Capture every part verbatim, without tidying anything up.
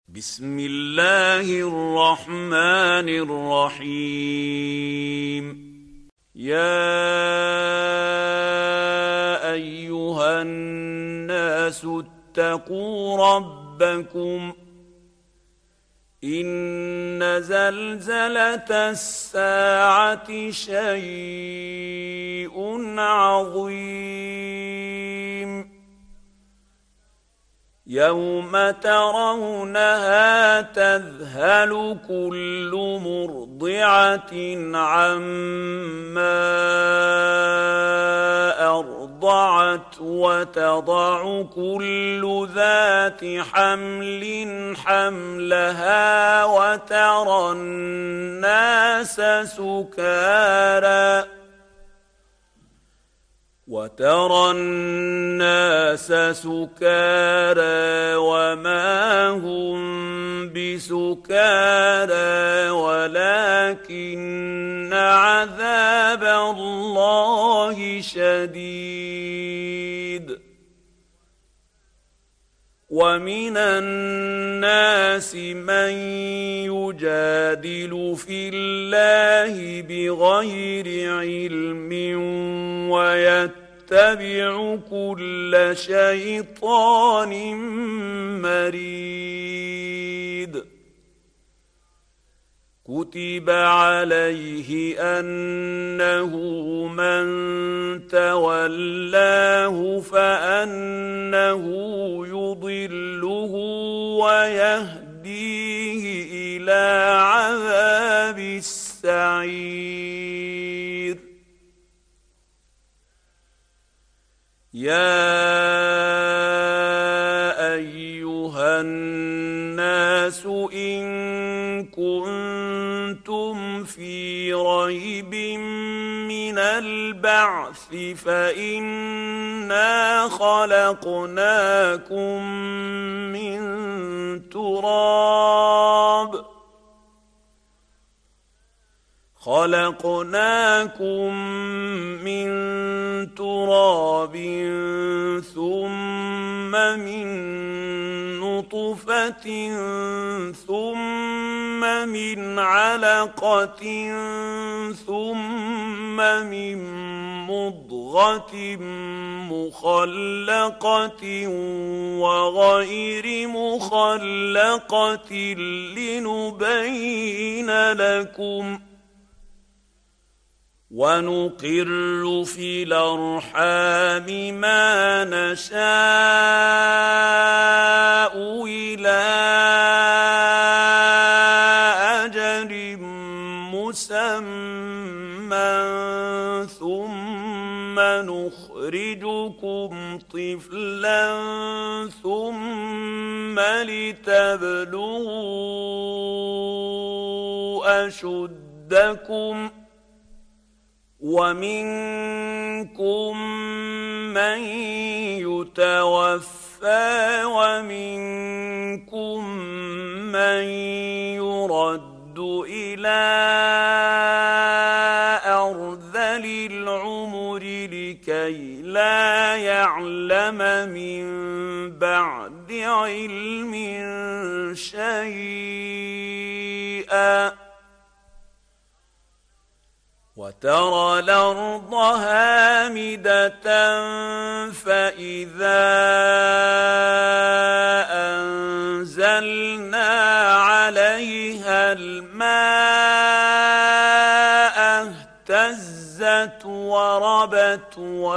بسم الله الرحمن الرحيم. يا أيها الناس اتقوا ربكم إن زلزلة الساعة شيء عظيم يوم ترونها تذهل كل مرضعة عما أرضعت وتضع كل ذات حمل حملها وترى الناس سكارى وترى الناس سكارى وما هم بسكارى ولكن عذاب الله شديد. ومن الناس من يجادل في الله بغير علم ويتبع كل شيطان مريد. كتب عليه أنه من تولاه فأنه يضله ويهديه إلى عذاب السعير. يا أيها الناس إن كنتم في ريب من البعث فإنا خلقناكم من تراب خلقناكم من تراب ثم من نطفة ثم من علقة ثم من مضغة مخلقة وغير مخلقة لنبين لكم ونقر في الأرحام ما نشاء إلى أجل مسمى ثم نخرجكم طفلا ثم لتبلغوا أشدكم ومنكم من يتوفى ومنكم من يرد إلى أرذل العمر لكي لا يعلم من بعد علم شيئا. وترى الأرض هامدة فإذا أنزلنا عليها الماء اهتزت وربت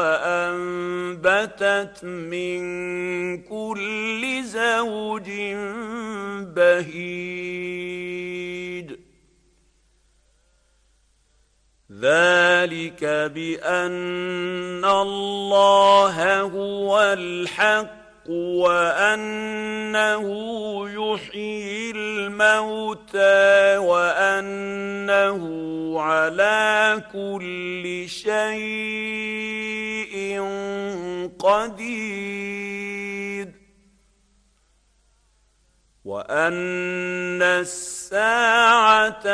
وأنبتت من كل زوج بهيج. ذلك بأن الله هو الحق وأنه يحيي الموتى وأنه على كل شيء قدير وأن الساعة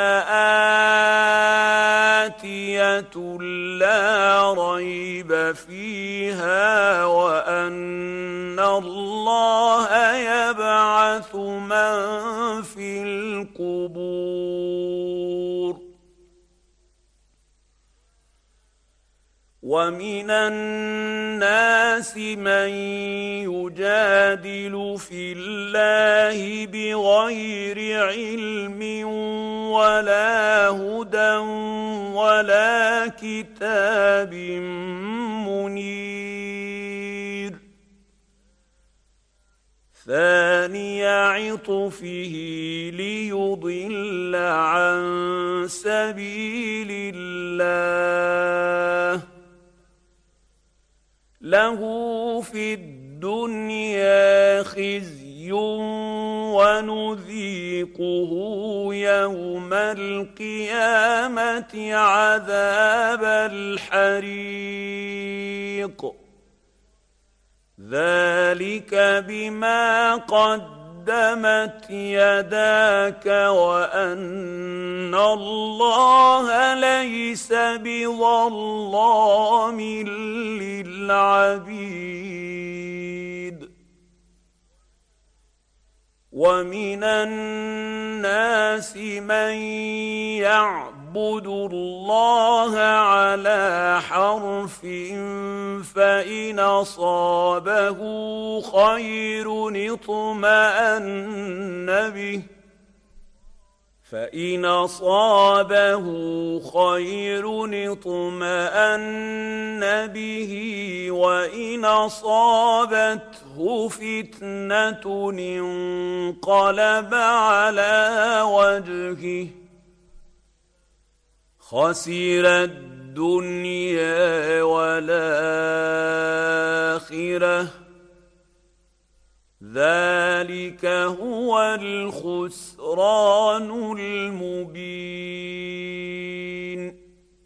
آتية لا ريب فيها وأن الله يبعث من في القبور ومن الناس من يجادل في الله بغير علم ولا هدى ولا كتاب منير ثاني عطفه ليضل عن سبيل الله له في الدنيا خزي ونذيقه يوم القيامة عذاب الحريق ذلك بما قدمت يداك وأن الله ليس بظلام للعبيد ومن الناس من يعبد الله على حرف فإن أصابه خير اطمأن به فإن أصابه خير اطمأن به وإن أصابته فتنة انقلب على وجهه خسر الدنيا والآخرة ذلك هو الخسران المبين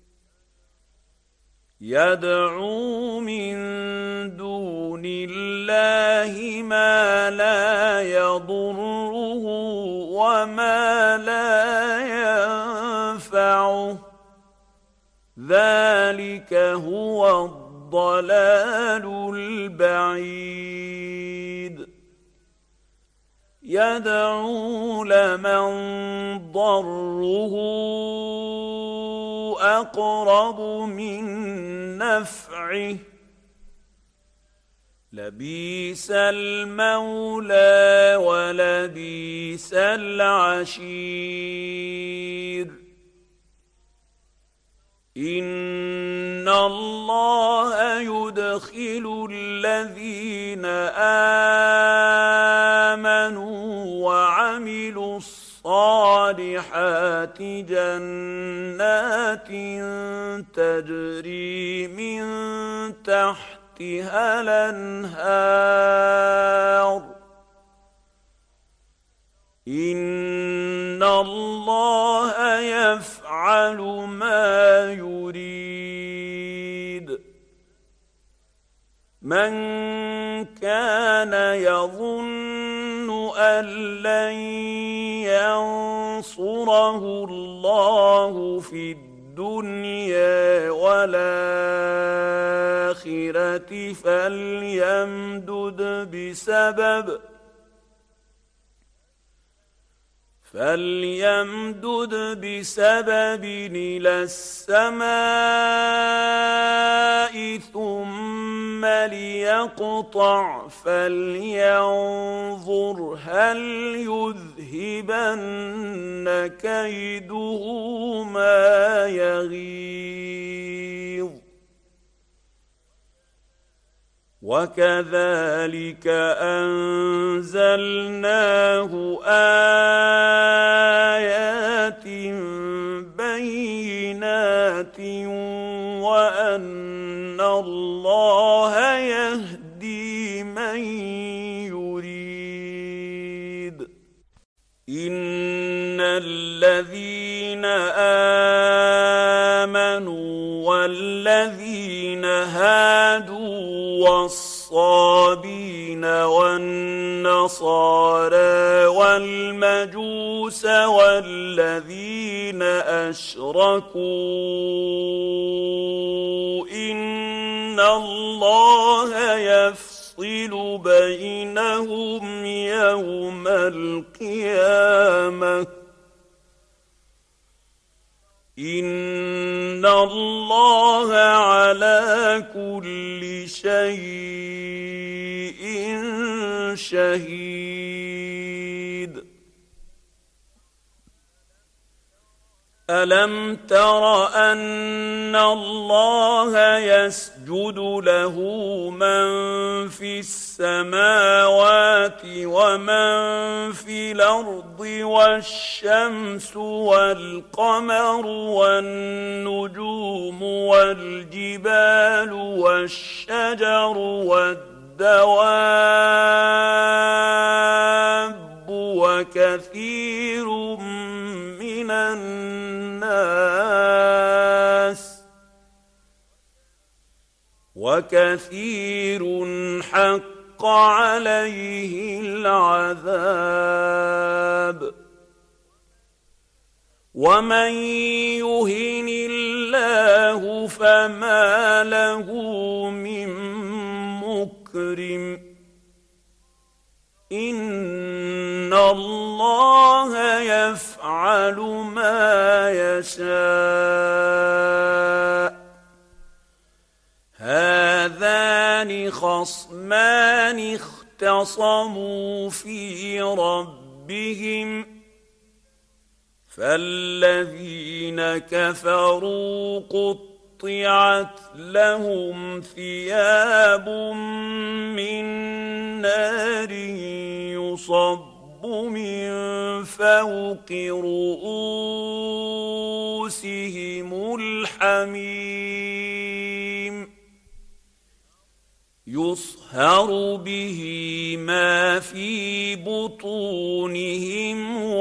يدعو من دون الله ما لا يضره وما لا ينفعه ذلك هو الضلال البعيد يدعو لمن ضره أقرب من نفعه لبئس المولى ولبئس العشير إن الله يدخل الذين آمنوا وعملوا الصالحات جنات تجري من تحتها الأنهار إن الله يفعل ما يريد من كان يظن أن لن ينصره الله في الدنيا والآخرة فليمدد بسبب فليمدد بسبب إلى السماء ثم ليقطع فلينظر هل يذهبن كيده ما يغيظ وكذلك أنزلناه آيات بينات وأن الله يهدي من يريد إن الذين آمنوا والذين هادوا والصابين والنصارى والمجوس والذين أشركوا إن الله يفصل يفصل بينهم يوم القيامة إن الله على كل شيء شهيد. ألم تر أن الله يسجد له من في السماوات ومن في الأرض والشمس والقمر والنجوم والجبال والشجر والدواب وكثير من الناس وكثير حق عليه العذاب ومن يهن الله فما له من مكرم إن الله يفعل ما يشاء. هذان خصمان اختصموا في ربهم فالذين كفروا قطعت لهم ثياب من نار يصب من فوق رؤوسهم الحميم يصهر به ما في بطونهم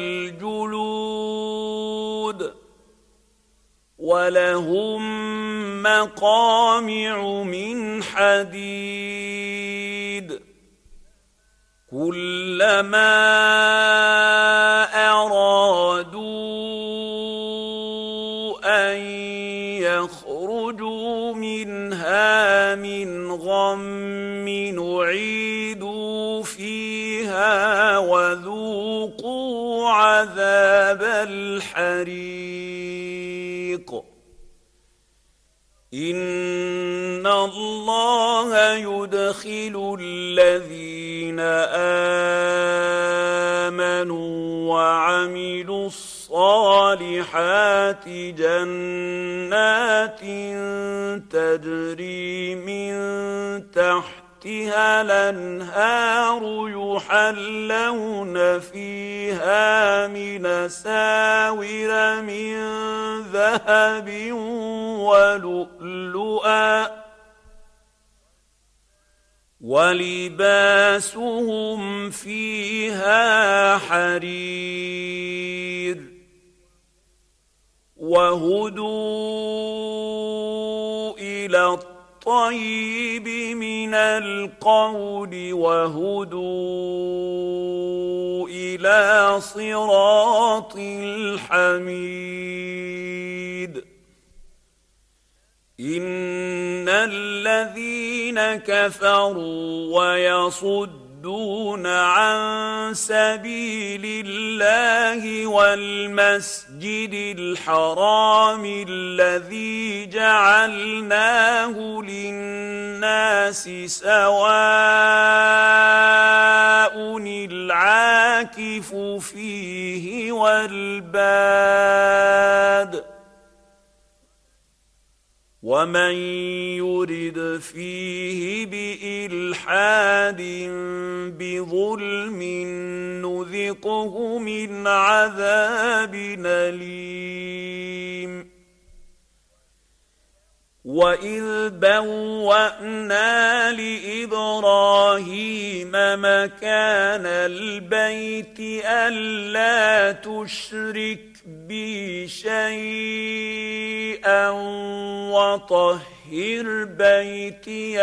والجلود ولهم مقامع من حديد كلما أرادوا أن يخرجوا منها من غم نعيدوا فيها وذوقوا عذاب الحريق إن الله يدخل الذين آمنوا وعملوا الصالحات جنات تجري من تحتها الأنهار يحلون فيها من أساور من ذهب ولؤلؤا ولباسهم فيها حرير وهدوا إلى الطيب من القول وهدوا إلى صراط الحميد إن الذين كفروا ويصدون عن سبيل الله والمسجد الحرام الذي جعلناه للناس سواء العاكف فيه والباد ومن يرد فيه بإلحاد بظلم نذقه من عذاب أليم وإذ بوأنا لإبراهيم مكان البيت ألا تشرك بي شيئا وطهر بيتي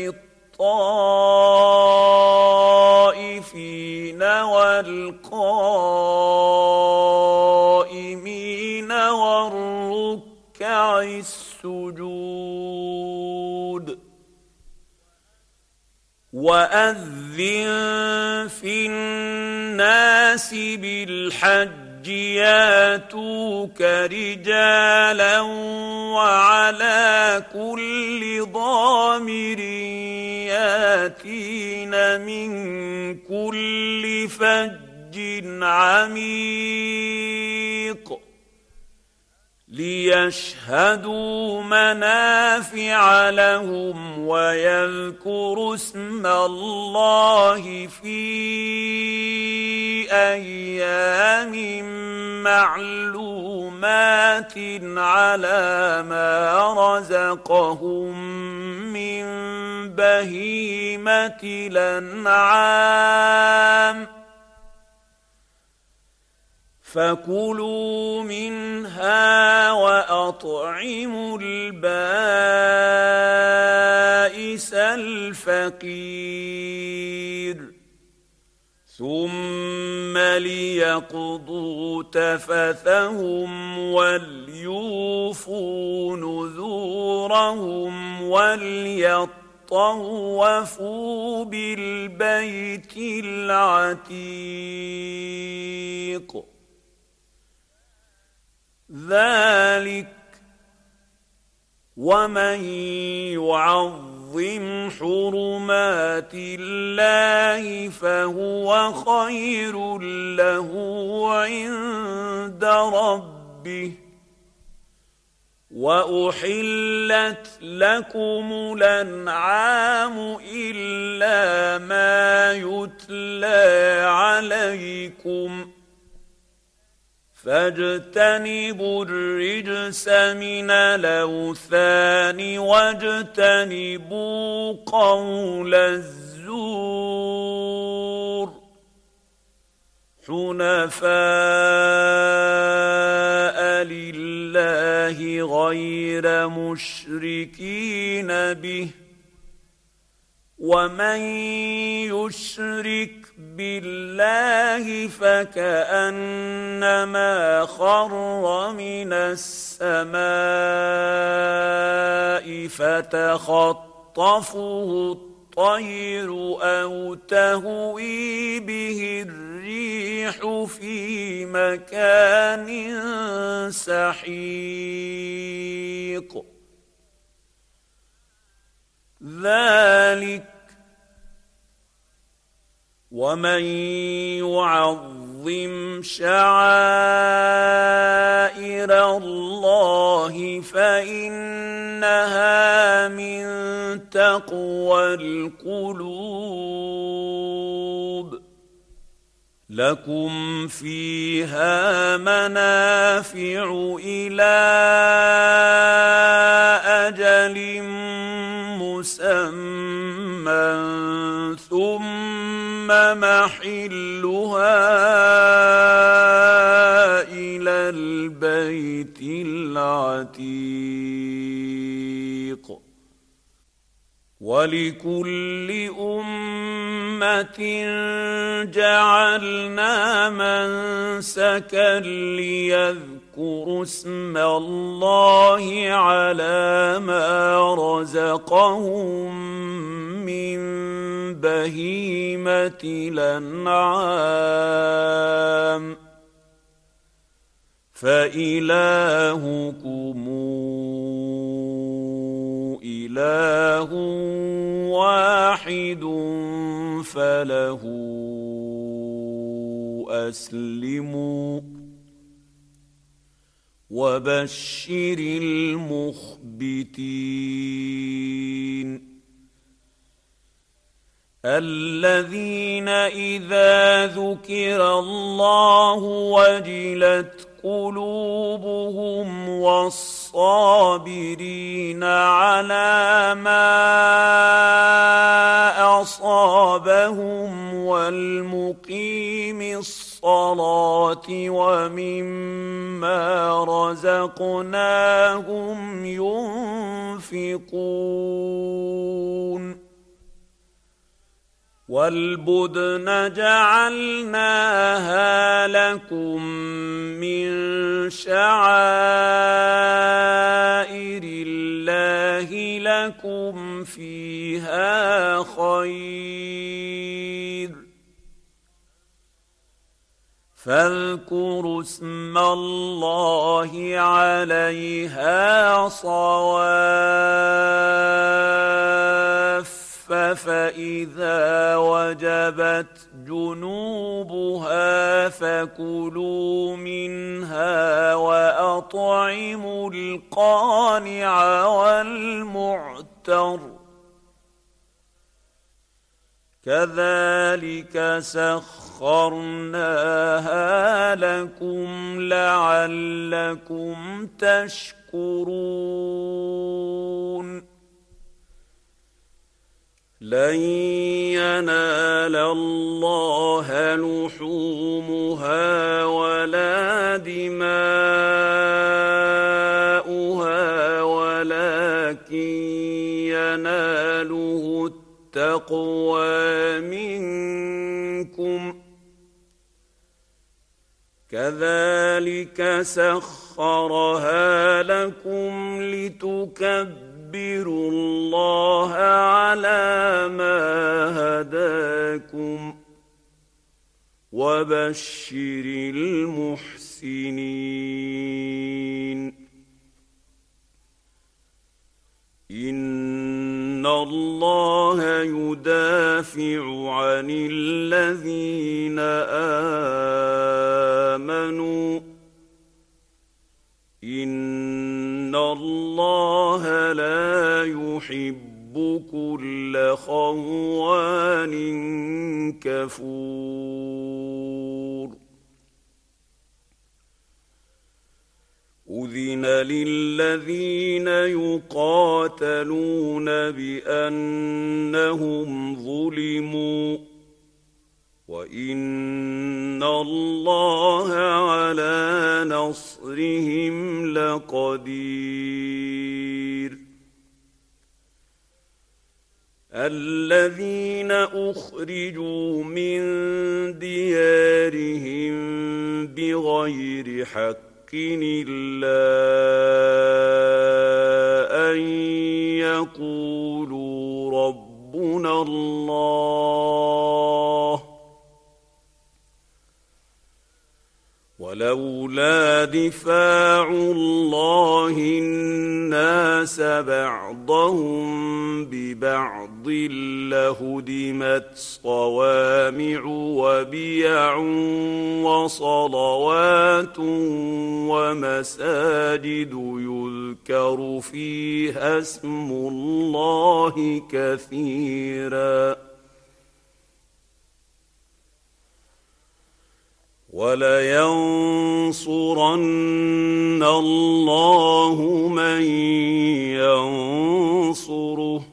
للطائفين والقائمين والركع السجود وأذن في الناس بالحج ياتوك رجالا وعلى كل ضامر ياتين من كل فج عميق ليشهدوا منافع لهم ويذكروا اسم الله في أيام معلومات على ما رزقهم من بهيمة الأنعام فكلوا منها وأطعموا البائس الفقير ثم ليقضوا تفثهم وليوفوا نذورهم وليطوفوا بالبيت العتيق ذلك ومن يعظم حرمات الله فهو خير له عند ربه وأحلت لكم الأنعام إلا ما يتلى عليكم فاجتنبوا الرجس من الأوثان واجتنبوا قول الزور حنفاء لله غير مشركين به ومن يشرك بالله فكأنما خر من السماء فتخطفه الطير أو تهوي به الريح في مكان سحيق ذلك ومن يعظم شعائر الله فإنها من تقوى القلوب لكم فيها منافع إلى أجل مسمى ثم محلها إلى البيت العتيق ولكل أمة جعلنا منسكا ليذكروا اسم الله على ما رزقهم من بهيمة الأنعام فإلهكم إله واحد فله أسلموا وبشر المخبتين الذين إذا ذكر الله وجلت قلوبهم والصابرين على ما أصابهم والمقيم الصلاة ومما رزقناهم ينفقون والبدن جعلناها لكم من شعائر الله لكم فيها خير فاذكروا اسم الله عليها صواف فإذا وجبت جنوبها فكلوا منها وأطعموا القانع والمعتر كذلك سخرناها لكم لعلكم تشكرون لن ينال الله لحومها ولا دماؤها ولكن يناله التقوى منكم كذلك سخرها لكم لتكبروا اذكروا الله على ما هداكم وبشر المحسنين إن الله يدافع عن الذين آمنوا إن الله لا يحب كل خوان كفور أذن للذين يقاتلون بأنهم ظلموا وإن الله على نصرهم لقدير الذين أخرجوا من ديارهم بغير حق إلا أن يقولوا ربنا الله ولولا دفاع الله الناس بعضهم ببعض لهدمت صوامع وبيع وصلوات ومساجد يذكر فيها اسم الله كثيرا وَلَيَنصُرَنَّ اللَّهُ مَن يَنصُرُهُ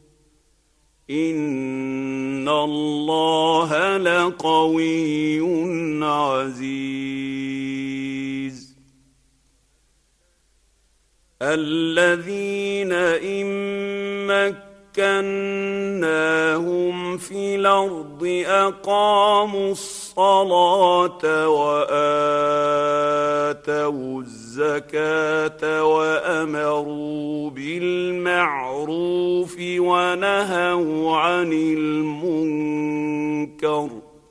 إِنَّ اللَّهَ لَقَوِيٌّ عَزِيزٌ الَّذِينَ إِن مكناهم في الأرض أقاموا الصلاة وآتوا الزكاة وأمروا بالمعروف ونهوا عن المنكر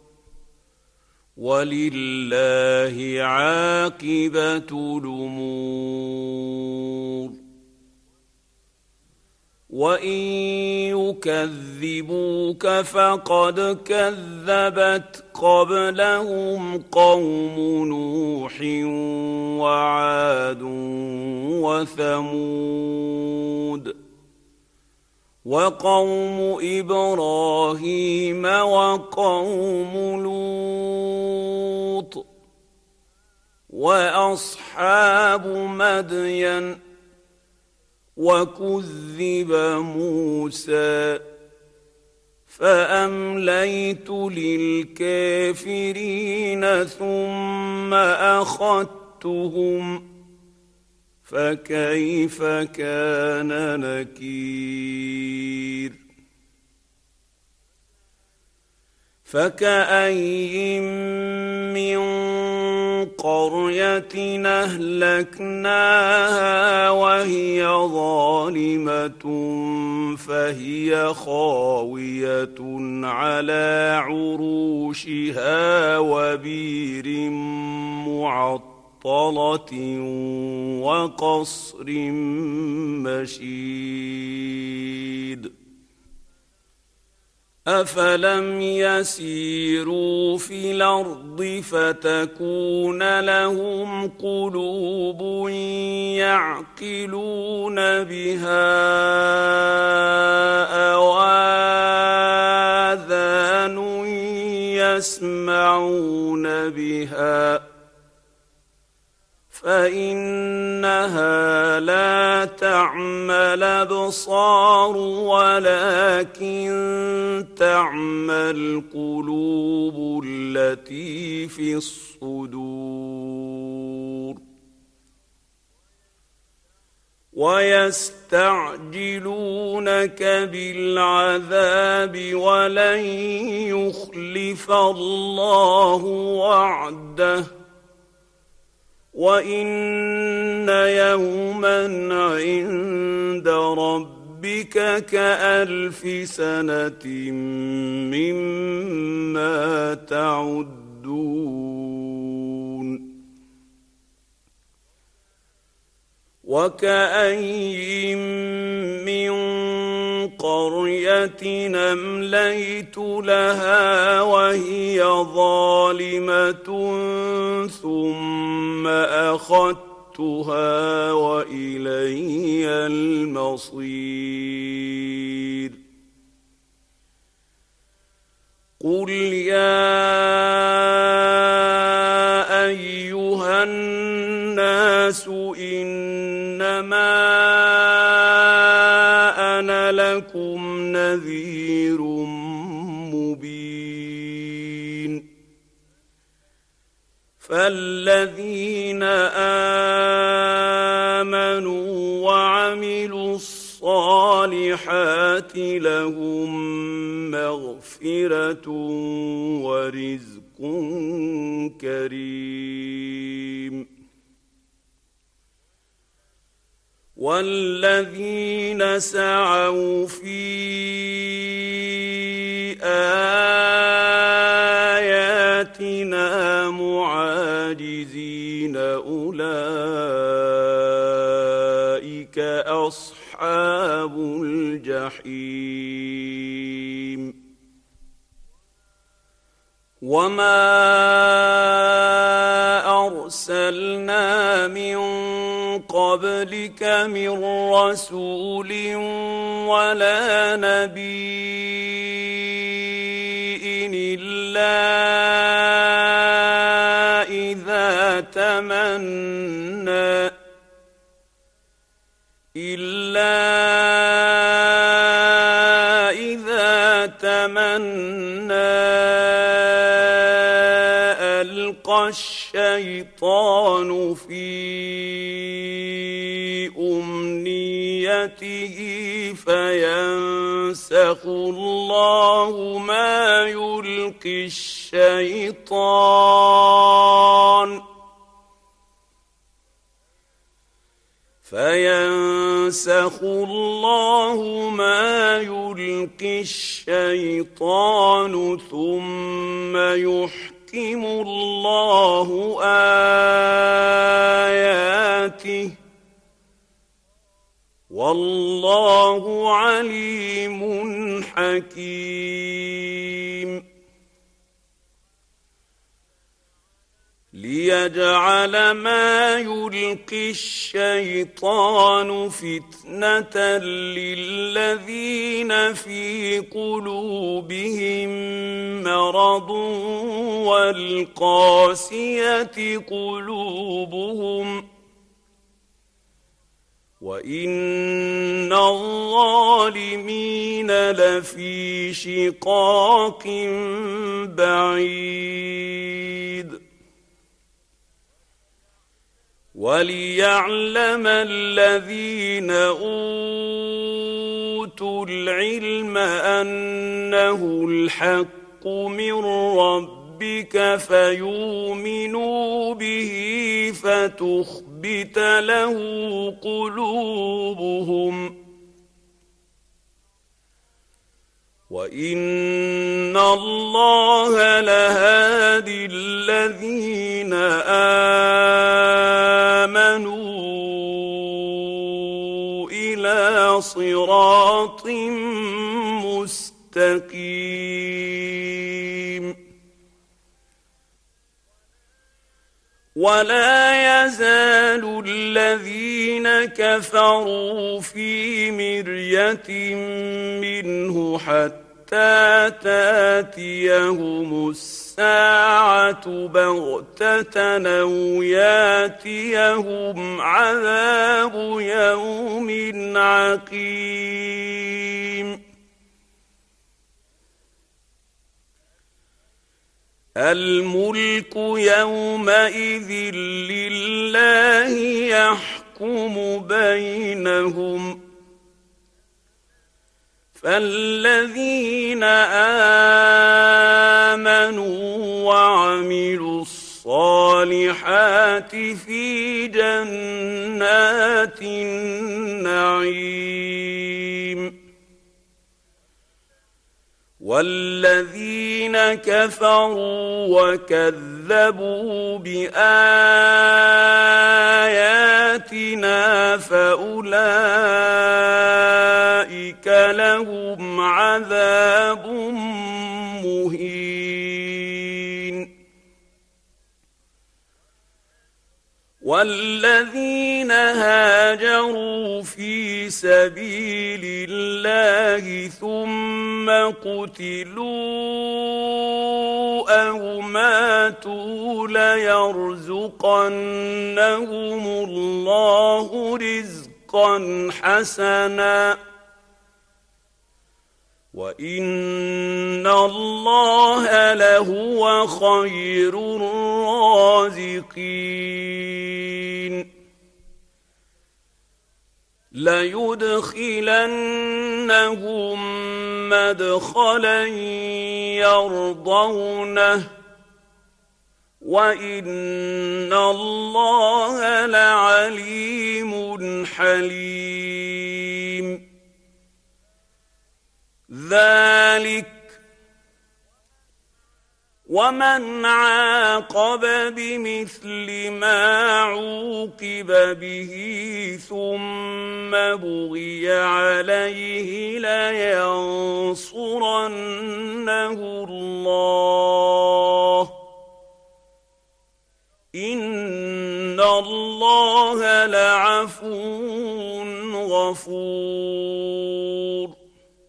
ولله عاقبة الأمور وَإِن يُكَذِّبُوكَ فَقَدْ كَذَّبَتْ قَبْلَهُمْ قَوْمُ نُوحٍ وَعَادٌ وَثَمُودُ وَقَوْمُ إِبْرَاهِيمَ وَقَوْمُ لُوطٍ وَأَصْحَابُ مَدْيَنَ وَكُذِّبَ مُوسَى فَأَمْلَيْتُ لِلْكَافِرِينَ ثُمَّ أَخَذْتُهُمْ فَكَيْفَ كَانَ نَكِيرِ فَكَأَيِّن مِّن قرية أهلكناها وهي ظالمة فهي خاوية على عروشها وبئر معطلة وقصر مشيد أفلم يسيروا في الأرض فتكون لهم قلوب يعقلون بها أو آذان يسمعون بها فإنها لا تعمى الأبصار ولكن تعمى القلوب التي في الصدور ويستعجلونك بالعذاب ولن يخلف الله وعده وإن يوما عند ربك كألف سنة مما تعدون وكأين من قرية أمليت لها وهي ظالمة ثم أخذتها وإلي المصير قل يا أيها الناس إنما أنا لكم نذير مبين فالذين آمنوا وعملوا الصالحات لهم مغفرة ورزق كريم والذين سعوا في آياتنا معاجزين أولئك أصحاب الجحيم وما أرسلنا من قبلك من رسول ولا نبي إلا إذا تمنى إلا إذا تمنى ألقى الشيطان في أمنيته فينسخ الله ما يلقي الشيطان فينسخ الله ما يلقي الشيطان ثم يحكم الله آياته والله عليم حكيم ليجعل ما يلقي الشيطان فتنة للذين في قلوبهم مرض والقاسية قلوبهم وإن الظالمين لفي شقاق بعيد وليعلم الذين أوتوا العلم أنه الحق من ربك فيؤمنوا به فتخبت له قلوبهم وإن الله لهادي الذين آمنوا إلى صراط مستقيم ولا يزال الذين كفروا في مرية منه حتى تاتيهم الساعة بغتة أو ياتيهم عذاب يوم عقيم الملك يومئذ لله يحكم بينهم فالذين آمنوا وعملوا الصالحات في جنات النعيم والذين كفروا وكذبوا بآياتنا فأولئك لهم عذاب مهين والذين هاجروا في سبيل الله ثم قتلوا أو ماتوا ليرزقنهم الله رزقا حسنا وإن الله لهو خير الرازقين ليدخلنهم مدخلا يرضونه وإن الله لعليم حليم ذلك ومن عاقب بمثل ما عوقب به ثم بغي عليه لينصرنه الله إن الله لعفو غفور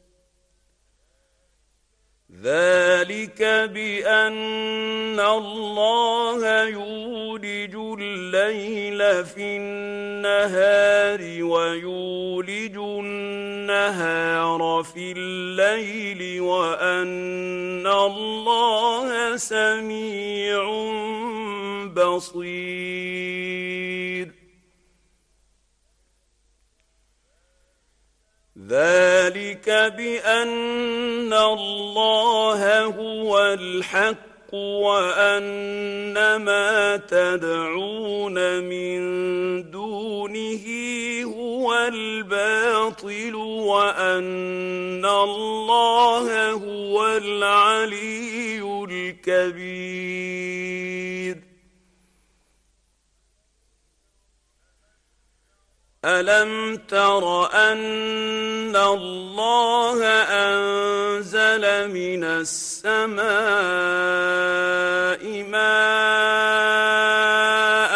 ذلك بأن الله يولج الليل في النهار ويولج النهار في الليل وأن الله سميع بصير ذلك بأن الله هو الحق وأن ما تدعون من دونه هو الباطل وأن الله هو العلي الكبير ألم تر أن الله أنزل من السماء ماء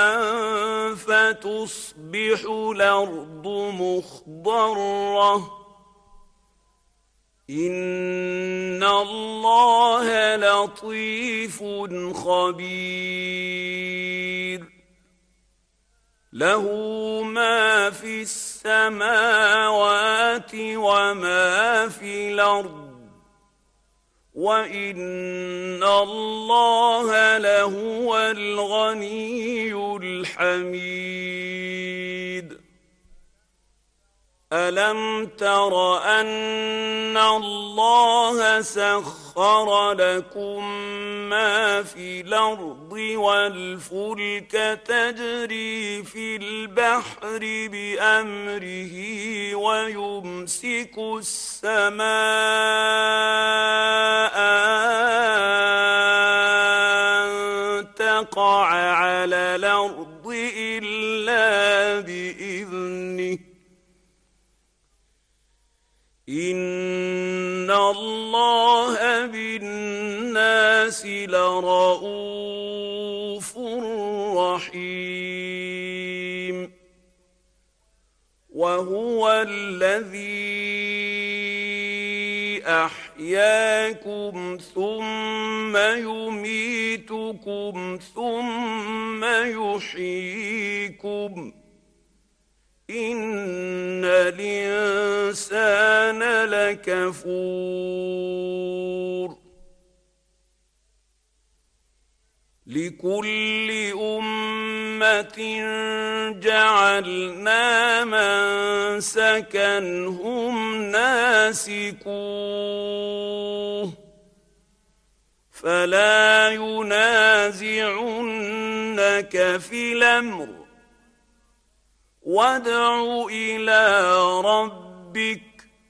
فتصبح الأرض مخضرة إن الله لطيف خبير له ما في السماوات وما في الأرض وإن الله لهو الغني الحميد ألم تر أن الله سخر لكم ما في الأرض والفلك تجري في البحر بأمره ويمسك السماء أن تقع على الأرض إلا بإذنه إن الله بالناس لرءوف رحيم وهو الذي أحياكم ثم يميتكم ثم يحييكم إن الإنسان لكفور لكل أمة جعلنا منسكا هم ناسكوه فلا ينازعنك في الأمر وادع إلى ربك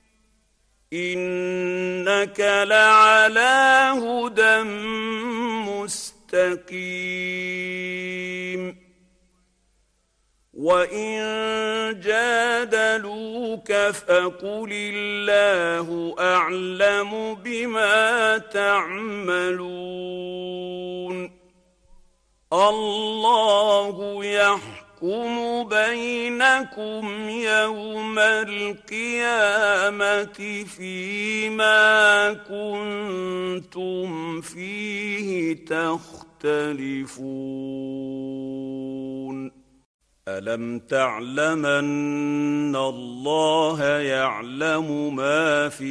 إنك لعلى هدى مستقيم وإن جادلوك فقل الله أعلم بما تعملون الله يحكم يحكم بينكم يوم القيامة فيما كنتم فيه تختلفون ألم تعلم أن الله يعلم ما في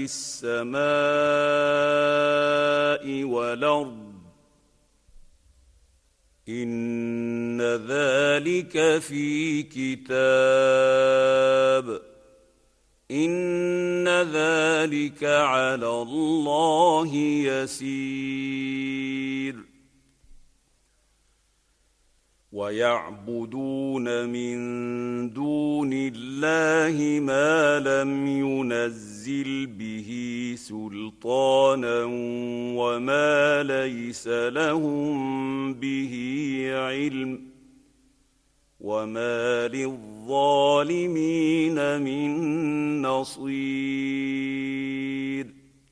السماء والأرض إن ذلك في كتاب إن ذلك على الله يسير ويعبدون من دون الله ما لم ينزل به سلطانا وما ليس لهم به علم وما للظالمين من نصير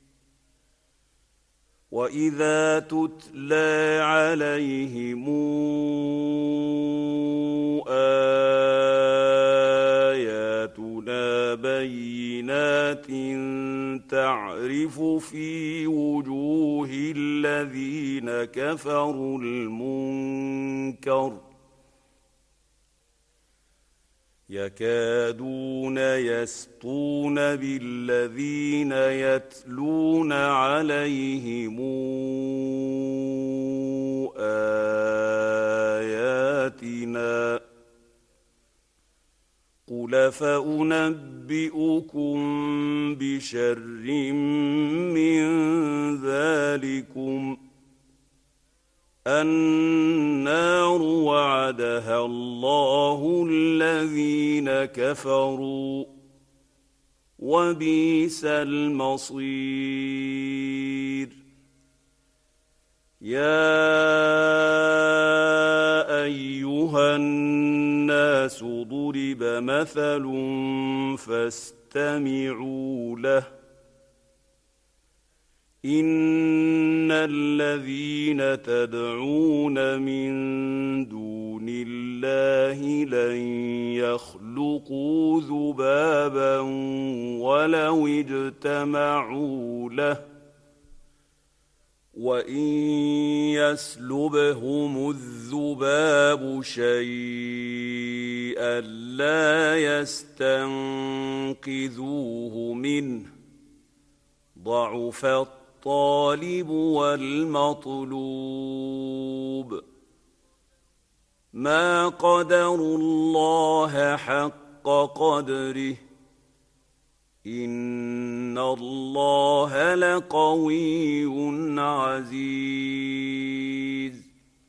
وإذا تتلى عليهم آياتنا بينات تعرف في وجوه الذين كفروا المنكر يكادون يسطون بالذين يتلون عليهم آياتنا قل فأنبئكم بشر من ذلكم النار وعدها الله الذين كفروا وبئس المصير يا أيها الناس ضرب مثل فاستمعوا له إن الذين تدعون من دون الله لن يخلقوا ذبابا ولو اجتمعوا له وإن يسلبهم الذباب شيئا لا يستنقذوه منه ضعف الطالب والمطلوب ما قدروا الله حق قدره إن الله لقوي عزيز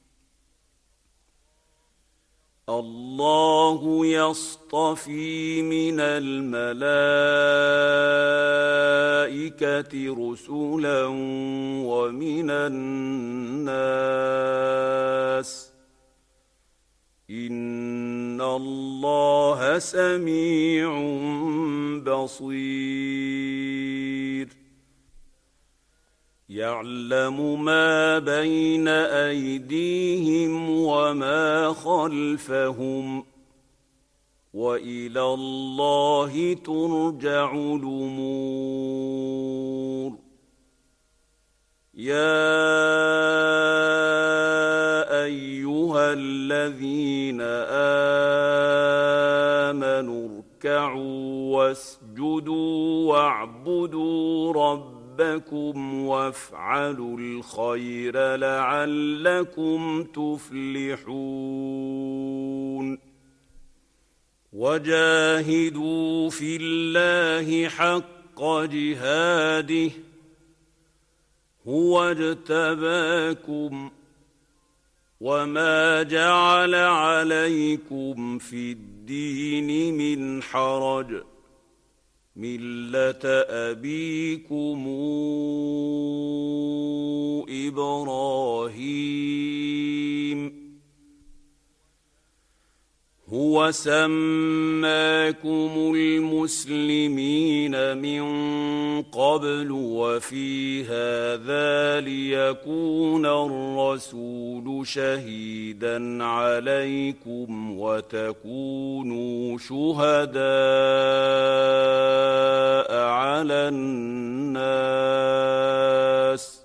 الله يصطفي من الملائكة رسلا ومن الناس إن الله سميع بصير يعلم ما بين أيديهم وما خلفهم وإلى الله ترجع الأمور يا أيها الذين آمنوا اركعوا واسجدوا واعبدوا ربكم وافعلوا الخير لعلكم تفلحون وجاهدوا في الله حق جهاده هو اجتباكم وما جعل عليكم في الدين من حرج ملة أبيكم إبراهيم هو سماكم المسلمين من قبل وفي هذا ليكون الرسول شهيدا عليكم وتكونوا شهداء على الناس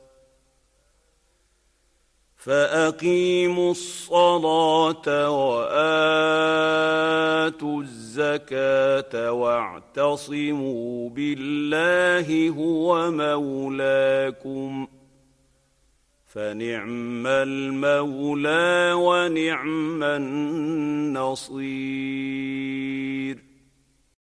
فأقيموا الصلاة وآتوا الزكاة واعتصموا بالله هو مولاكم فنعم المولى ونعم النصير.